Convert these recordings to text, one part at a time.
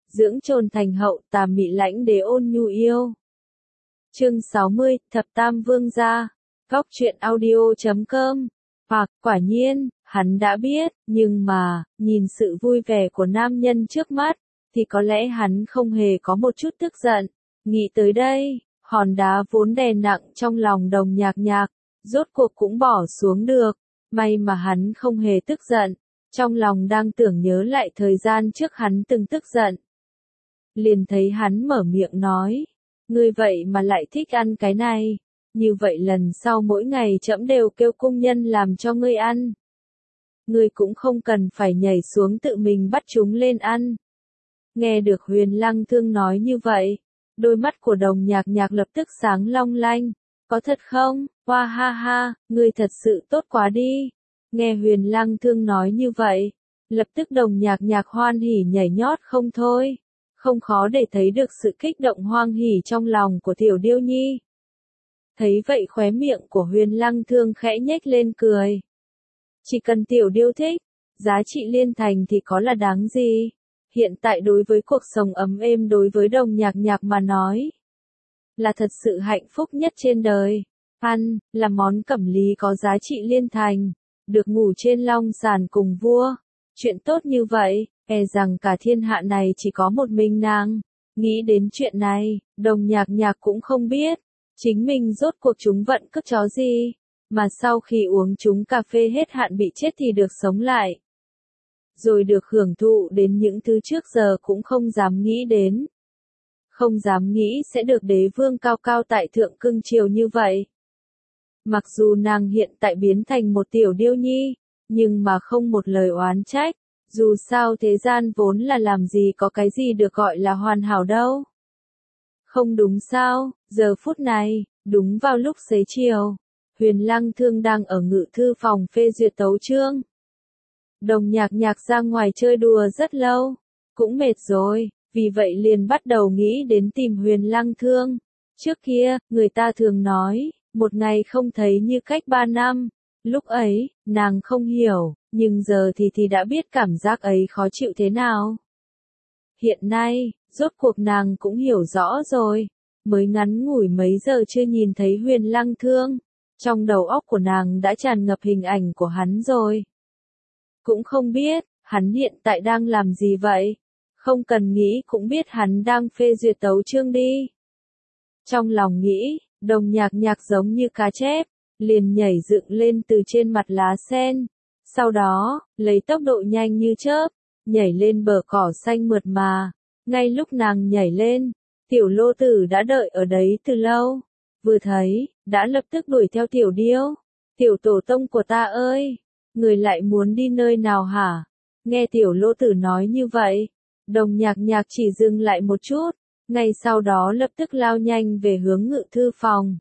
dưỡng trồn thành hậu, tà mị lãnh đế ôn nhu yêu. Chương 60, Thập Tam Vương gia. Góc truyện audio.com. Hoặc, quả nhiên, hắn đã biết, nhưng mà, nhìn sự vui vẻ của nam nhân trước mắt, thì có lẽ hắn không hề có một chút tức giận. Nghĩ tới đây, hòn đá vốn đè nặng trong lòng Đồng Nhạc Nhạc, rốt cuộc cũng bỏ xuống được. May mà hắn không hề tức giận, trong lòng đang tưởng nhớ lại thời gian trước hắn từng tức giận. Liền thấy hắn mở miệng nói, ngươi vậy mà lại thích ăn cái này, như vậy lần sau mỗi ngày trẫm đều kêu cung nhân làm cho ngươi ăn. Ngươi cũng không cần phải nhảy xuống tự mình bắt chúng lên ăn. Nghe được Huyền Lăng Thương nói như vậy, đôi mắt của Đồng Nhạc Nhạc lập tức sáng long lanh. Có thật không? Hoa ha ha, ngươi thật sự tốt quá đi. Nghe Huyền Lăng Thương nói như vậy, lập tức Đồng Nhạc Nhạc hoan hỉ nhảy nhót không thôi. Không khó để thấy được sự kích động hoang hỉ trong lòng của Tiểu Điêu Nhi. Thấy vậy khóe miệng của Huyền Lăng Thương khẽ nhếch lên cười. Chỉ cần Tiểu Điêu thích, giá trị liên thành thì có là đáng gì. Hiện tại đối với cuộc sống ấm êm đối với Đồng Nhạc Nhạc mà nói, là thật sự hạnh phúc nhất trên đời. Ăn, là món cẩm lý có giá trị liên thành, được ngủ trên long sàn cùng vua. Chuyện tốt như vậy, e rằng cả thiên hạ này chỉ có một mình nàng. Nghĩ đến chuyện này, Đồng Nhạc Nhạc cũng không biết, chính mình rốt cuộc chúng vận cất chó gì, mà sau khi uống chúng cà phê hết hạn bị chết thì được sống lại. Rồi được hưởng thụ đến những thứ trước giờ cũng không dám nghĩ đến. Không dám nghĩ sẽ được đế vương cao cao tại thượng cưng chiều như vậy. Mặc dù nàng hiện tại biến thành một Tiểu Điêu Nhi, nhưng mà không một lời oán trách, dù sao thế gian vốn là làm gì có cái gì được gọi là hoàn hảo đâu. Không đúng sao, giờ phút này, đúng vào lúc xế chiều, Huyền Lăng Thương đang ở ngự thư phòng phê duyệt tấu chương. Đồng Nhạc Nhạc ra ngoài chơi đùa rất lâu, cũng mệt rồi, vì vậy liền bắt đầu nghĩ đến tìm Huyền Lăng Thương. Trước kia, người ta thường nói, một ngày không thấy như cách 3 năm. Lúc ấy, nàng không hiểu, nhưng giờ thì đã biết cảm giác ấy khó chịu thế nào. Hiện nay, rốt cuộc nàng cũng hiểu rõ rồi, mới ngắn ngủi mấy giờ chưa nhìn thấy Huyền Lăng Thương, trong đầu óc của nàng đã tràn ngập hình ảnh của hắn rồi. Cũng không biết, hắn hiện tại đang làm gì vậy? Không cần nghĩ cũng biết hắn đang phê duyệt tấu chương đi. Trong lòng nghĩ, Đồng Nhạc Nhạc giống như cá chép, liền nhảy dựng lên từ trên mặt lá sen. Sau đó, lấy tốc độ nhanh như chớp, nhảy lên bờ cỏ xanh mượt mà. Ngay lúc nàng nhảy lên, Tiểu Lô Tử đã đợi ở đấy từ lâu. Vừa thấy, đã lập tức đuổi theo Tiểu Điêu. Tiểu tổ tông của ta ơi! Người lại muốn đi nơi nào hả? Nghe Tiểu Lô Tử nói như vậy, Đồng Nhạc Nhạc chỉ dừng lại một chút, ngay sau đó lập tức lao nhanh về hướng ngự thư phòng.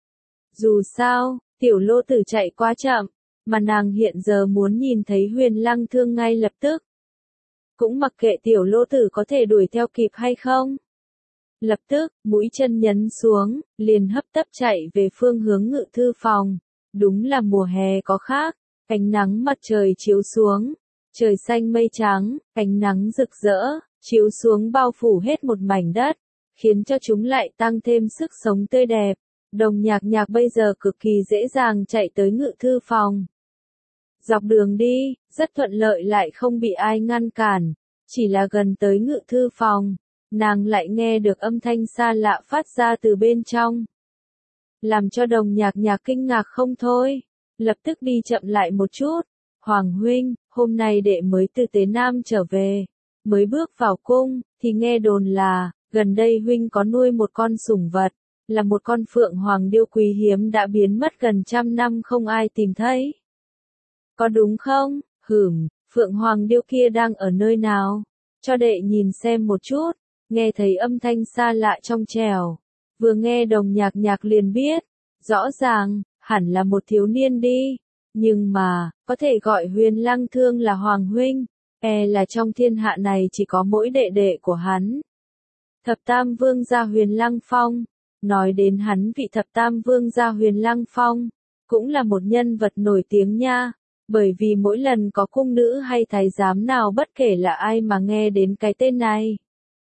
Dù sao, Tiểu Lô Tử chạy quá chậm, mà nàng hiện giờ muốn nhìn thấy Huyền Lăng Thương ngay lập tức. Cũng mặc kệ Tiểu Lô Tử có thể đuổi theo kịp hay không. Lập tức, mũi chân nhấn xuống, liền hấp tấp chạy về phương hướng ngự thư phòng. Đúng là mùa hè có khác. Ánh nắng mặt trời chiếu xuống, trời xanh mây trắng, ánh nắng rực rỡ, chiếu xuống bao phủ hết một mảnh đất, khiến cho chúng lại tăng thêm sức sống tươi đẹp. Đồng Nhạc Nhạc bây giờ cực kỳ dễ dàng chạy tới ngự thư phòng. Dọc đường đi, rất thuận lợi lại không bị ai ngăn cản, chỉ là gần tới ngự thư phòng, nàng lại nghe được âm thanh xa lạ phát ra từ bên trong. Làm cho Đồng Nhạc Nhạc kinh ngạc không thôi. Lập tức đi chậm lại một chút. Hoàng huynh, hôm nay đệ mới từ Tế Nam trở về. Mới bước vào cung, thì nghe đồn là, gần đây huynh có nuôi một con sủng vật, là một con phượng hoàng điêu quý hiếm đã biến mất gần 100 năm không ai tìm thấy. Có đúng không? Phượng hoàng điêu kia đang ở nơi nào? Cho đệ nhìn xem một chút. Nghe thấy âm thanh xa lạ trong trẻo. Vừa nghe Đồng Nhạc Nhạc liền biết, rõ ràng, hẳn là một thiếu niên đi, nhưng mà, có thể gọi Huyền Lăng Thương là Hoàng huynh, e là trong thiên hạ này chỉ có mỗi đệ đệ của hắn. Thập Tam Vương gia Huyền Lăng Phong, nói đến hắn vị Thập Tam Vương gia Huyền Lăng Phong, cũng là một nhân vật nổi tiếng nha, bởi vì mỗi lần có cung nữ hay thái giám nào bất kể là ai mà nghe đến cái tên này,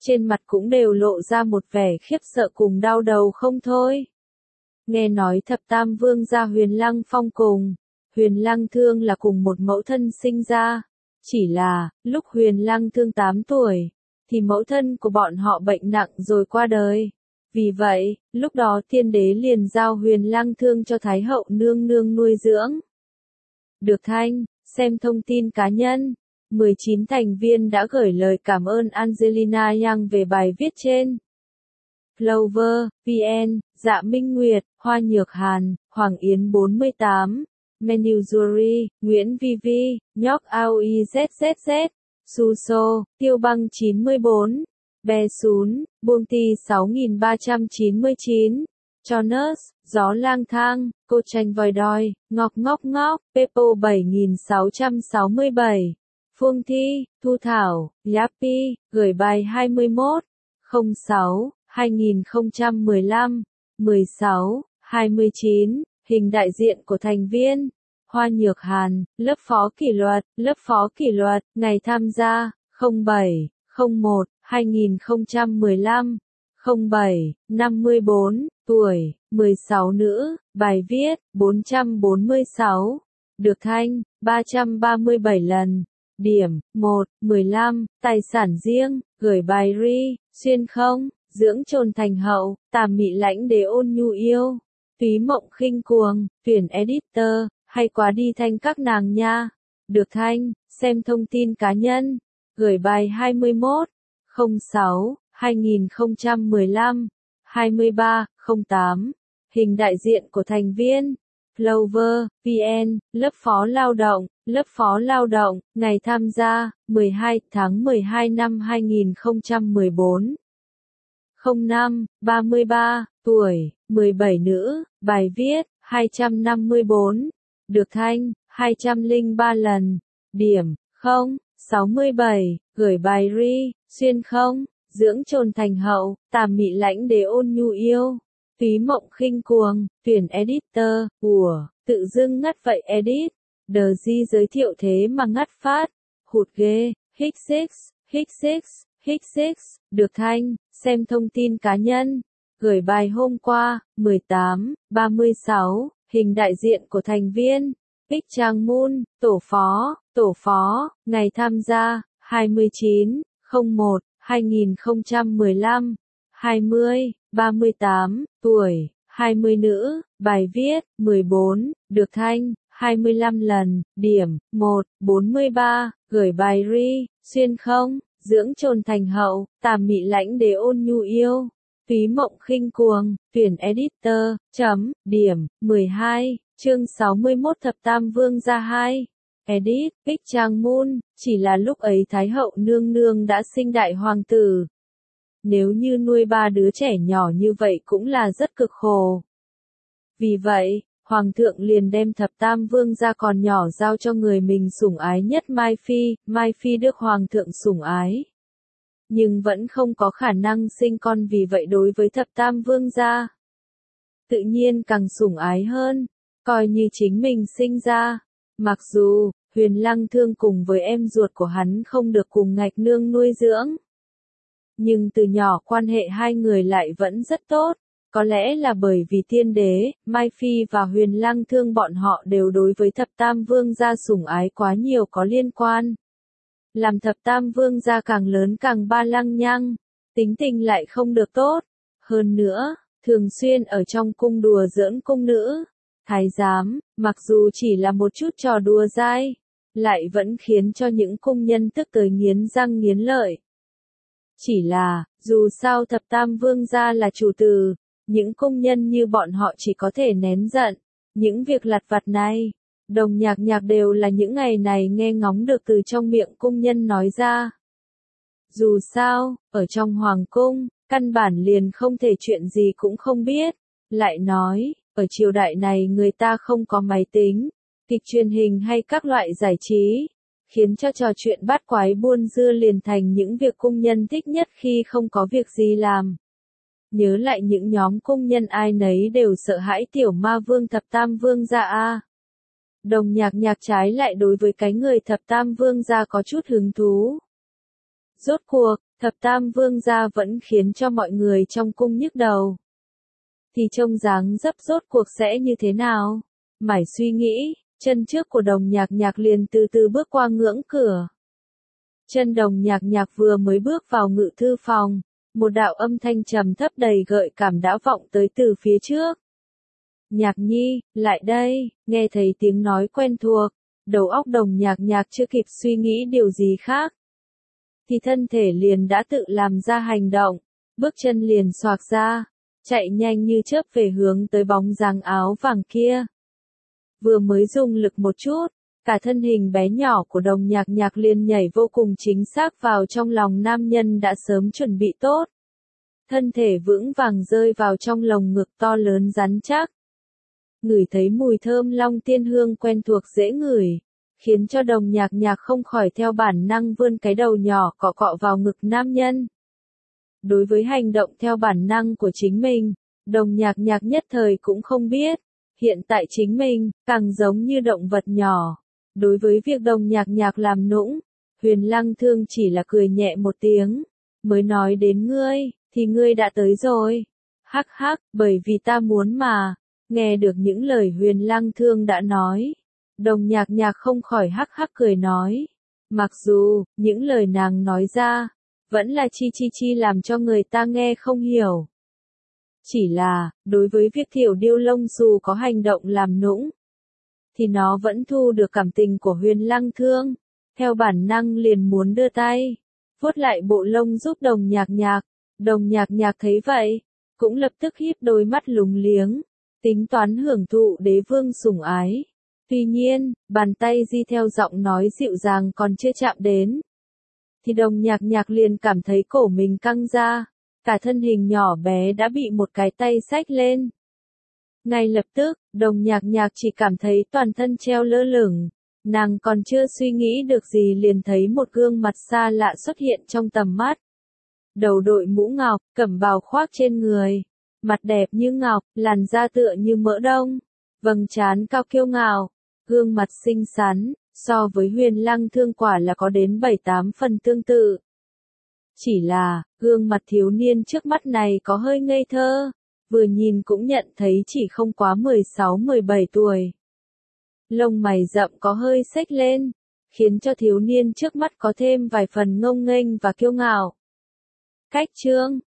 trên mặt cũng đều lộ ra một vẻ khiếp sợ cùng đau đầu không thôi. Nghe nói thập tam vương gia Huyền Lăng Phong cùng Huyền Lăng Thương là cùng một mẫu thân sinh ra. Chỉ là, lúc Huyền Lăng Thương 8 tuổi, thì mẫu thân của bọn họ bệnh nặng rồi qua đời. Vì vậy, lúc đó tiên đế liền giao Huyền Lăng Thương cho Thái hậu nương nương nuôi dưỡng. Được Thanh, xem thông tin cá nhân. 19 thành viên đã gửi lời cảm ơn Angelina Yang về bài viết trên. Clover, VN, Dạ Minh Nguyệt, Hoa Nhược Hàn, Hoàng Yến 48, Menuzuri, Nguyễn Vi Vi, Nhóc AOIZZZ, Suso, Tiêu Băng 94, Be Sún, Buông Ti 6399, Jonas, Gió Lang Thang, Cô Tranh Vòi Đòi, Ngọc Ngóc Ngóc, Pepo 7667, Phương Thi, Thu Thảo, Yapi, gửi bài 21, 06, 2015, 16, 29, hình đại diện của thành viên. Hoa Nhược Hàn, lớp phó kỷ luật, ngày tham gia, 07, 01, 2015, 07, 54, tuổi, 16 nữ, bài viết, 446, được Thanh, 337 lần. Điểm, 1, 15, tài sản riêng, gửi bài ri, xuyên không, dưỡng trồn thành hậu, tàm mị lãnh đế ôn nhu yêu, túy mộng khinh cuồng, tuyển editor, hay quá đi Thanh các nàng nha. Được Thanh, xem thông tin cá nhân, gửi bài 21, 06, 2015, 23, 08, hình đại diện của thành viên. Clover, VN, lớp phó lao động, ngày tham gia, 12 tháng 12 năm 2014. 05, 33, tuổi, 17 nữ, bài viết, 254, được Thanh, 203 lần, điểm, 0, 67, gửi bài ri, xuyên không, dưỡng trồn thành hậu, tàm mị lãnh đế ôn nhu yêu. Túy mộng khinh cuồng, tuyển editor, tự dưng ngắt vậy edit. Đờ di giới thiệu thế mà ngắt phát. Hụt ghê, Hick6, được Thanh, xem thông tin cá nhân. Gửi bài hôm qua, 18, 36, hình đại diện của thành viên. Bích Trang Moon, tổ phó, ngày tham gia, 29, 01, 2015, 20, 38, tuổi, 20 nữ, bài viết, 14, được Thanh, 25 lần, điểm, 1, 43, gửi bài ri, xuyên không, dưỡng trồn thành hậu, tàm mị lãnh đế ôn nhu yêu, túy mộng khinh cuồng, tuyển editor, điểm, 12, chương 61 thập tam vương gia 2. Edit, Bích Trang Moon, chỉ là lúc ấy Thái hậu nương nương đã sinh đại hoàng tử. Nếu như nuôi 3 đứa trẻ nhỏ như vậy cũng là rất cực khổ. Vì vậy, Hoàng thượng liền đem thập tam vương gia còn nhỏ giao cho người mình sủng ái nhất Mai Phi được Hoàng thượng sủng ái. Nhưng vẫn không có khả năng sinh con, vì vậy đối với thập tam vương gia, tự nhiên càng sủng ái hơn, coi như chính mình sinh ra. Mặc dù, Huyền Lăng Thương cùng với em ruột của hắn không được cùng Ngạch Nương nuôi dưỡng, nhưng từ nhỏ quan hệ hai người lại vẫn rất tốt. Có lẽ là bởi vì tiên đế, Mai Phi và Huyền Lăng Thương bọn họ đều đối với thập tam vương gia sủng ái quá nhiều có liên quan. Làm thập tam vương gia càng lớn càng ba lăng nhăng, tính tình lại không được tốt. Hơn nữa, thường xuyên ở trong cung đùa giỡn cung nữ. Thái giám, mặc dù chỉ là một chút trò đùa dai, lại vẫn khiến cho những cung nhân tức tới nghiến răng nghiến lợi. Chỉ là, dù sao thập tam vương gia là chủ tử, những cung nhân như bọn họ chỉ có thể nén giận. Những việc lặt vặt này, Đồng Nhạc đều là những ngày này nghe ngóng được từ trong miệng cung nhân nói ra. Dù sao, ở trong hoàng cung, căn bản liền không thể chuyện gì cũng không biết. Lại nói, ở triều đại này người ta không có máy tính, kịch truyền hình hay các loại giải trí, khiến cho trò chuyện bát quái buôn dưa liền thành những việc cung nhân thích nhất khi không có việc gì làm. Nhớ lại những nhóm cung nhân ai nấy đều sợ hãi tiểu ma vương thập tam vương gia a. Đồng Nhạc trái lại đối với cái người thập tam vương gia có chút hứng thú. Rốt cuộc, thập tam vương gia vẫn khiến cho mọi người trong cung nhức đầu. Thì trông dáng dấp rốt cuộc sẽ như thế nào? Mải suy nghĩ, chân trước của Đồng Nhạc Nhạc liền từ từ bước qua ngưỡng cửa. Chân Đồng Nhạc Nhạc vừa mới bước vào ngự thư phòng, một đạo âm thanh trầm thấp đầy gợi cảm đã vọng tới từ phía trước. Nhạc Nhi, lại đây, nghe thấy tiếng nói quen thuộc, đầu óc Đồng Nhạc Nhạc chưa kịp suy nghĩ điều gì khác. Thì thân thể liền đã tự làm ra hành động, bước chân liền xoạc ra, chạy nhanh như chớp về hướng tới bóng dáng áo vàng kia. Vừa mới dùng lực một chút, cả thân hình bé nhỏ của Đồng Nhạc Nhạc liền nhảy vô cùng chính xác vào trong lòng nam nhân đã sớm chuẩn bị tốt. Thân thể vững vàng rơi vào trong lồng ngực to lớn rắn chắc. Ngửi thấy mùi thơm long tiên hương quen thuộc dễ ngửi, khiến cho Đồng Nhạc Nhạc không khỏi theo bản năng vươn cái đầu nhỏ cọ cọ vào ngực nam nhân. Đối với hành động theo bản năng của chính mình, Đồng Nhạc Nhạc nhất thời cũng không biết, hiện tại chính mình, càng giống như động vật nhỏ. Đối với việc Đồng Nhạc Nhạc làm nũng, Huyền Lăng Thương chỉ là cười nhẹ một tiếng, mới nói đến ngươi, thì ngươi đã tới rồi. Hắc hắc, bởi vì ta muốn mà. Nghe được những lời Huyền Lăng Thương đã nói, Đồng Nhạc Nhạc không khỏi hắc hắc cười nói. Mặc dù, những lời nàng nói ra, vẫn là chi làm cho người ta nghe không hiểu. Chỉ là, đối với việc Thiểu Điêu Lông Xù có hành động làm nũng, thì nó vẫn thu được cảm tình của Huyền Lăng Thương, theo bản năng liền muốn đưa tay, vuốt lại bộ lông giúp Đồng Nhạc Nhạc. Đồng Nhạc Nhạc thấy vậy, cũng lập tức híp đôi mắt lúng liếng, tính toán hưởng thụ đế vương sủng ái. Tuy nhiên, bàn tay di theo giọng nói dịu dàng còn chưa chạm đến, thì Đồng Nhạc Nhạc liền cảm thấy cổ mình căng ra, cả thân hình nhỏ bé đã bị một cái tay xách lên. Ngay lập tức, Đồng Nhạc Nhạc chỉ cảm thấy toàn thân treo lơ lửng, nàng còn chưa suy nghĩ được gì liền thấy một gương mặt xa lạ xuất hiện trong tầm mắt. Đầu đội mũ ngọc, cẩm bào khoác trên người, mặt đẹp như ngọc, làn da tựa như mỡ đông, vầng trán cao kiêu ngạo, gương mặt xinh xắn, so với Huyền Lăng Thương quả là có đến 7-8 phần tương tự. Chỉ là, gương mặt thiếu niên trước mắt này có hơi ngây thơ, vừa nhìn cũng nhận thấy chỉ không quá 16-17 tuổi. Lông mày rậm có hơi xếch lên, khiến cho thiếu niên trước mắt có thêm vài phần ngông nghênh và kiêu ngạo. Cách chương